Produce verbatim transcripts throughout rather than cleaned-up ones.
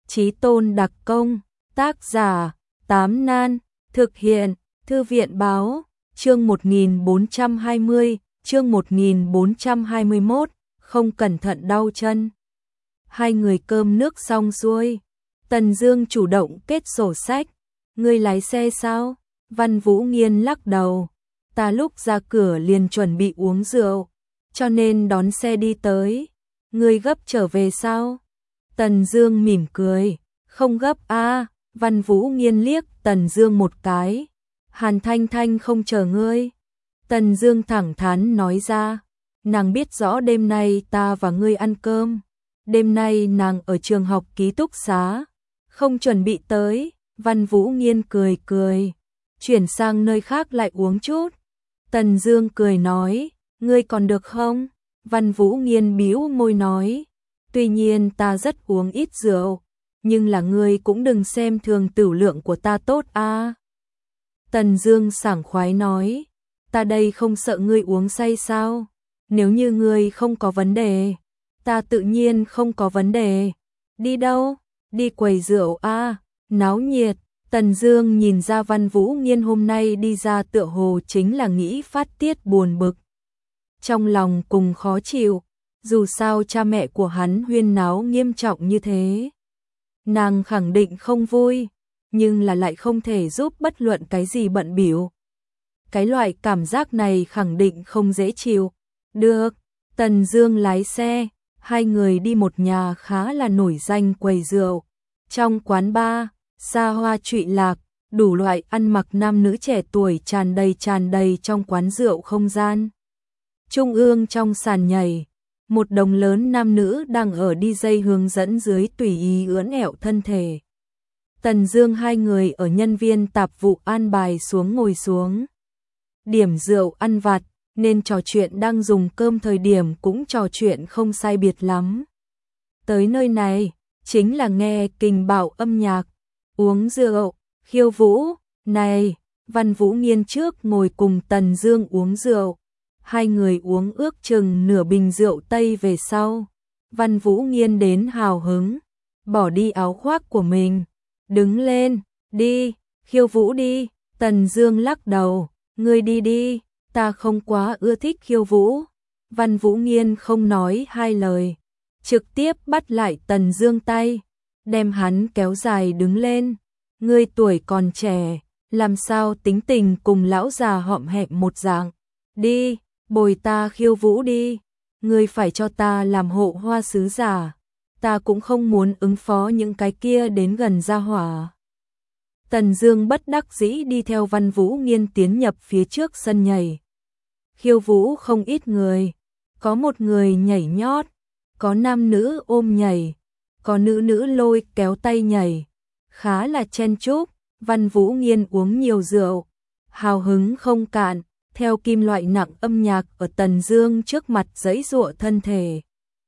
Chí tôn đặc công, tác giả, Tám Nan, thực hiện, Thư viện báo, chương một nghìn bốn trăm hai mươi, chương một nghìn bốn trăm hai mươi mốt, không cẩn thận đau chân. Hai người cơm nước xong xuôi, Tần Dương chủ động kết sổ sách, ngươi lái xe sao? Văn Vũ Nghiên lắc đầu, ta lúc ra cửa liền chuẩn bị uống rượu, cho nên đón xe đi tới. Ngươi gấp trở về sao? Tần Dương mỉm cười, không gấp a. Văn Vũ Nghiên liếc Tần Dương một cái, Hàn Thanh Thanh không chờ ngươi. Tần Dương thẳng thắn nói ra, nàng biết rõ đêm nay ta và ngươi ăn cơm, đêm nay nàng ở trường học ký túc xá, không chuẩn bị tới. Văn Vũ Nghiên cười cười, chuyển sang nơi khác lại uống chút. Tần Dương cười nói, ngươi còn được không? Văn Vũ Nghiên bĩu môi nói, tuy nhiên ta rất uống ít rượu, nhưng là ngươi cũng đừng xem thường tửu lượng của ta tốt a. À. Tần Dương sảng khoái nói, ta đây không sợ ngươi uống say sao? Nếu như ngươi không có vấn đề, ta tự nhiên không có vấn đề. Đi đâu? Đi quầy rượu a, à, náo nhiệt. Tần Dương nhìn ra Văn Vũ Nghiên hôm nay đi ra tựa hồ chính là nghĩ phát tiết buồn bực. Trong lòng cùng khó chịu, dù sao cha mẹ của hắn huyên náo nghiêm trọng như thế, nàng khẳng định không vui, nhưng là lại không thể giúp bất luận cái gì bận bịu. Cái loại cảm giác này khẳng định không dễ chịu. Được, Tần Dương lái xe, hai người đi một nhà khá là nổi danh quầy rượu. Trong quán bar, xa hoa trụy lạc, đủ loại ăn mặc nam nữ trẻ tuổi tràn đầy tràn đầy trong quán rượu không gian. Trung ương trong sàn nhảy, một đồng lớn nam nữ đang ở đi dây hướng dẫn dưới tùy ý ưỡn ẹo thân thể. Tần Dương hai người ở nhân viên tạp vụ an bài xuống ngồi xuống. Điểm rượu ăn vặt, nên trò chuyện đang dùng cơm thời điểm cũng trò chuyện không sai biệt lắm. Tới nơi này, chính là nghe kình bạo âm nhạc, uống rượu, khiêu vũ. Này, Văn Vũ Nghiên trước ngồi cùng Tần Dương uống rượu. Hai người uống ước chừng nửa bình rượu Tây về sau, Văn Vũ Nghiên đến hào hứng, bỏ đi áo khoác của mình, đứng lên, đi, khiêu vũ đi. Tần Dương lắc đầu, ngươi đi đi, ta không quá ưa thích khiêu vũ. Văn Vũ Nghiên không nói hai lời, trực tiếp bắt lại Tần Dương tay, đem hắn kéo dài đứng lên. Ngươi tuổi còn trẻ, làm sao tính tình cùng lão già hõm hẹm một dạng. Đi, bồi ta khiêu vũ đi, ngươi phải cho ta làm hộ hoa sứ giả, ta cũng không muốn ứng phó những cái kia đến gần gia hỏa. Tần Dương bất đắc dĩ đi theo Văn Vũ Nghiên tiến nhập phía trước sân nhảy. Khiêu vũ không ít người, có một người nhảy nhót, có nam nữ ôm nhảy, có nữ nữ lôi kéo tay nhảy, khá là chen chúc. Văn Vũ Nghiên uống nhiều rượu, hào hứng không cạn, theo kim loại nặng âm nhạc ở Tần Dương trước mặt giãy giụa thân thể.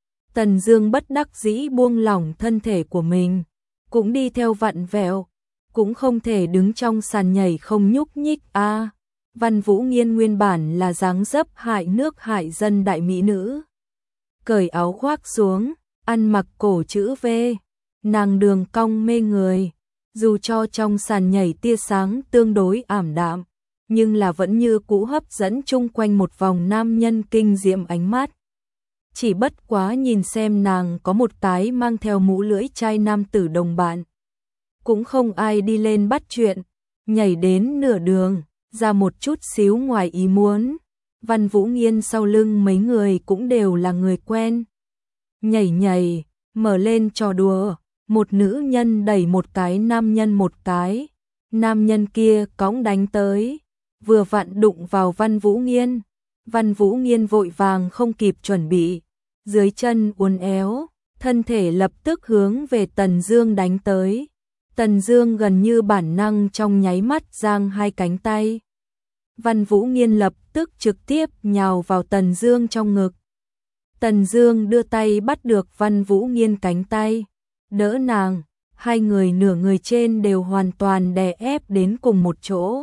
Tần Dương bất đắc dĩ buông lỏng thân thể của mình, cũng đi theo vặn vẹo, cũng không thể đứng trong sàn nhảy không nhúc nhích a. À, Văn Vũ Nghiên nguyên bản là dáng dấp hại nước hại dân đại mỹ nữ, cởi áo khoác xuống, ăn mặc cổ chữ V, nàng đường cong mê người, dù cho trong sàn nhảy tia sáng tương đối ảm đạm, nhưng là vẫn như cũ hấp dẫn chung quanh một vòng nam nhân kinh diệm ánh mắt. Chỉ bất quá nhìn xem nàng có một cái mang theo mũ lưỡi chai nam tử đồng bạn, cũng không ai đi lên bắt chuyện. Nhảy đến nửa đường, ra một chút xíu ngoài ý muốn, Văn Vũ Nghiên sau lưng mấy người cũng đều là người quen. Nhảy nhảy, mở lên trò đùa, một nữ nhân đẩy một cái nam nhân một cái, nam nhân kia cõng đánh tới, vừa vặn đụng vào Văn Vũ Nghiên. Văn Vũ Nghiên vội vàng không kịp chuẩn bị, dưới chân uốn éo, thân thể lập tức hướng về Tần Dương đánh tới. Tần Dương gần như bản năng trong nháy mắt giang hai cánh tay. Văn Vũ Nghiên lập tức trực tiếp nhào vào Tần Dương trong ngực. Tần Dương đưa tay bắt được Văn Vũ Nghiên cánh tay, đỡ nàng, hai người nửa người trên đều hoàn toàn đè ép đến cùng một chỗ.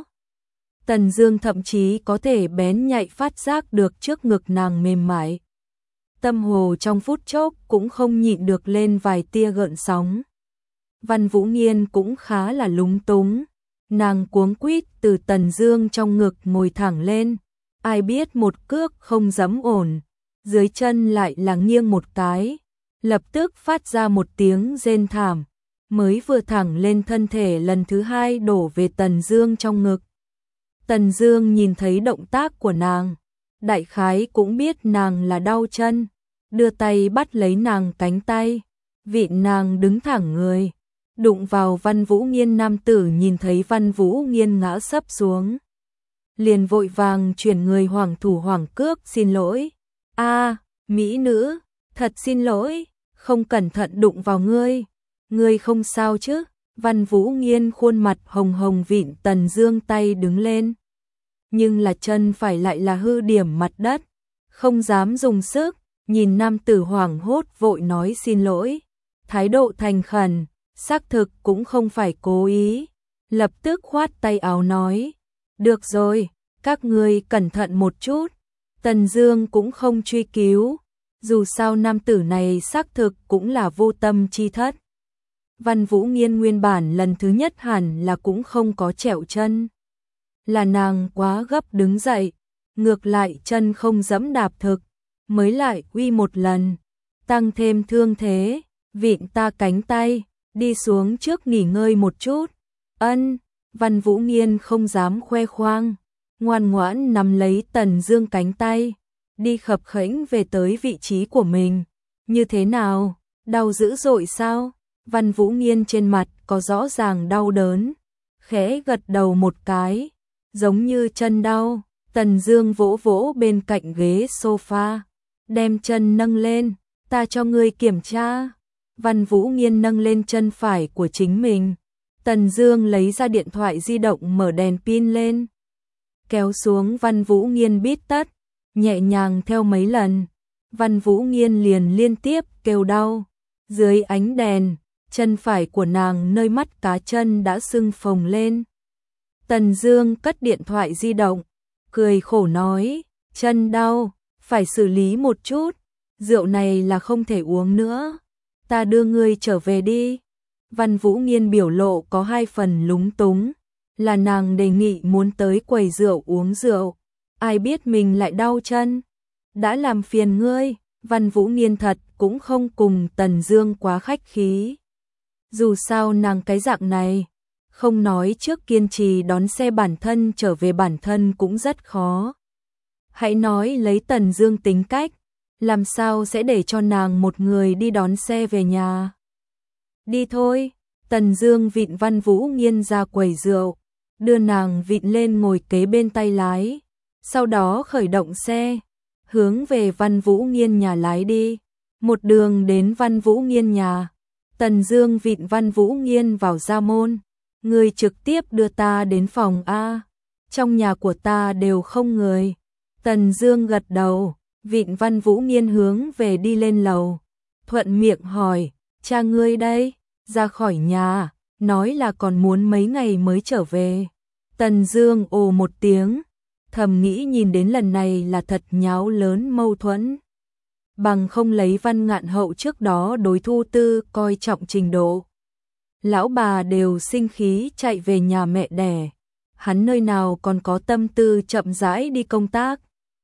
Tần Dương thậm chí có thể bén nhạy phát giác được trước ngực nàng mềm mại. Tâm hồ trong phút chốc cũng không nhịn được lên vài tia gợn sóng. Văn Vũ Nghiên cũng khá là lúng túng. Nàng cuống quýt từ Tần Dương trong ngực ngồi thẳng lên, ai biết một cước không giẫm ổn, dưới chân lại là nghiêng một cái, lập tức phát ra một tiếng rên thảm, mới vừa thẳng lên thân thể lần thứ hai đổ về Tần Dương trong ngực. Tần Dương nhìn thấy động tác của nàng, đại khái cũng biết nàng là đau chân, đưa tay bắt lấy nàng cánh tay, vịn nàng đứng thẳng người. Đụng vào Văn Vũ Nghiên, nam tử nhìn thấy Văn Vũ Nghiên ngã sấp xuống, liền vội vàng chuyển người hoảng thủ hoảng cước xin lỗi. A, mỹ nữ, thật xin lỗi, không cẩn thận đụng vào ngươi, ngươi không sao chứ? Văn Vũ Nghiên khuôn mặt hồng hồng vịn Tần Dương tay đứng lên, nhưng là chân phải lại là hư điểm mặt đất, không dám dùng sức, nhìn nam tử hoảng hốt vội nói xin lỗi, thái độ thành khẩn, xác thực cũng không phải cố ý, lập tức khoát tay áo nói, được rồi, các ngươi cẩn thận một chút. Tần Dương cũng không truy cứu, dù sao nam tử này xác thực cũng là vô tâm chi thất. Văn Vũ Nghiên nguyên bản lần thứ nhất hẳn là cũng không có trẹo chân, là nàng quá gấp đứng dậy, ngược lại chân không giẫm đạp thực, mới lại uy một lần, tăng thêm thương thế, vịn ta cánh tay, đi xuống trước nghỉ ngơi một chút. Ân, Văn Vũ Nghiên không dám khoe khoang, ngoan ngoãn nắm lấy Tần Dương cánh tay, đi khập khểnh về tới vị trí của mình. Như thế nào, đau dữ dội sao? Văn Vũ Nghiên trên mặt có rõ ràng đau đớn, khẽ gật đầu một cái, giống như chân đau. Tần Dương vỗ vỗ bên cạnh ghế sofa, đem chân nâng lên, ta cho ngươi kiểm tra. Văn Vũ Nghiên nâng lên chân phải của chính mình. Tần Dương lấy ra điện thoại di động mở đèn pin lên, kéo xuống Văn Vũ Nghiên bít tất, nhẹ nhàng theo mấy lần. Văn Vũ Nghiên liền liên tiếp kêu đau. Dưới ánh đèn, chân phải của nàng nơi mắt cá chân đã sưng phồng lên. Tần Dương cất điện thoại di động, cười khổ nói, chân đau, phải xử lý một chút, rượu này là không thể uống nữa, ta đưa ngươi trở về đi. Văn Vũ Nghiên biểu lộ có hai phần lúng túng, là nàng đề nghị muốn tới quầy rượu uống rượu, ai biết mình lại đau chân, đã làm phiền ngươi. Văn Vũ Nghiên thật cũng không cùng Tần Dương quá khách khí, dù sao nàng cái dạng này, không nói trước kiên trì đón xe bản thân trở về bản thân cũng rất khó. Hãy nói lấy Tần Dương tính cách, làm sao sẽ để cho nàng một người đi đón xe về nhà. Đi thôi. Tần Dương vịn Văn Vũ Nghiên ra quầy rượu, đưa nàng vịn lên ngồi kế bên tay lái, sau đó khởi động xe, hướng về Văn Vũ Nghiên nhà lái đi. Một đường đến Văn Vũ Nghiên nhà, Tần Dương vịn Văn Vũ Nghiên vào ra môn, ngươi trực tiếp đưa ta đến phòng A, trong nhà của ta đều không người. Tần Dương gật đầu, vịn Văn Vũ Nghiên hướng về đi lên lầu, thuận miệng hỏi, cha ngươi đây? Ra khỏi nhà, nói là còn muốn mấy ngày mới trở về. Tần Dương ồ một tiếng, thầm nghĩ nhìn đến lần này là thật nháo lớn mâu thuẫn. Bằng không lấy Văn Ngạn Hậu trước đó đối Thu Tư coi trọng trình độ, lão bà đều sinh khí chạy về nhà mẹ đẻ, hắn nơi nào còn có tâm tư chậm rãi đi công tác.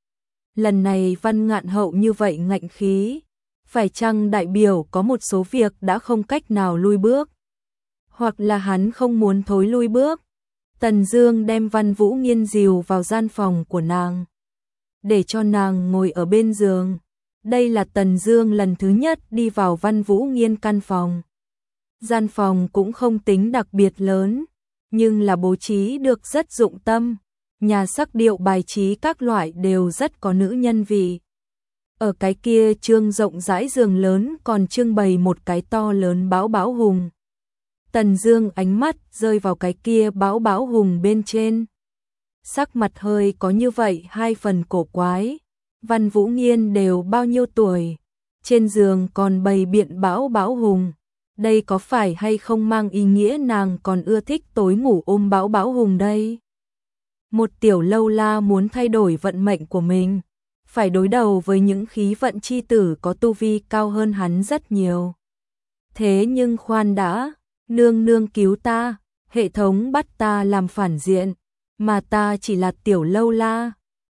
Lần này Văn Ngạn Hậu như vậy ngạnh khí, phải chăng đại biểu có một số việc đã không cách nào lui bước, hoặc là hắn không muốn thối lui bước. Tần Dương đem Văn Vũ Nghiên dìu vào gian phòng của nàng, để cho nàng ngồi ở bên giường. Đây là Tần Dương lần thứ nhất đi vào Văn Vũ Nghiên căn phòng. Gian phòng cũng không tính đặc biệt lớn, nhưng là bố trí được rất dụng tâm, nhà sắc điệu bài trí các loại đều rất có nữ nhân vị. Ở cái kia trương rộng rãi giường lớn còn trưng bày một cái to lớn Bão Bão Hùng. Tần Dương ánh mắt rơi vào cái kia Bão Bão Hùng bên trên, sắc mặt hơi có như vậy hai phần cổ quái. Văn Vũ Nghiên đều bao nhiêu tuổi, trên giường còn bày biện Bão Bão Hùng, đây có phải hay không mang ý nghĩa nàng còn ưa thích tối ngủ ôm Bão Bão Hùng đây? Một tiểu lâu la muốn thay đổi vận mệnh của mình, phải đối đầu với những khí vận chi tử có tu vi cao hơn hắn rất nhiều. Thế nhưng khoan đã, Nương nương cứu ta, hệ thống bắt ta làm phản diện, mà ta chỉ là tiểu lâu la.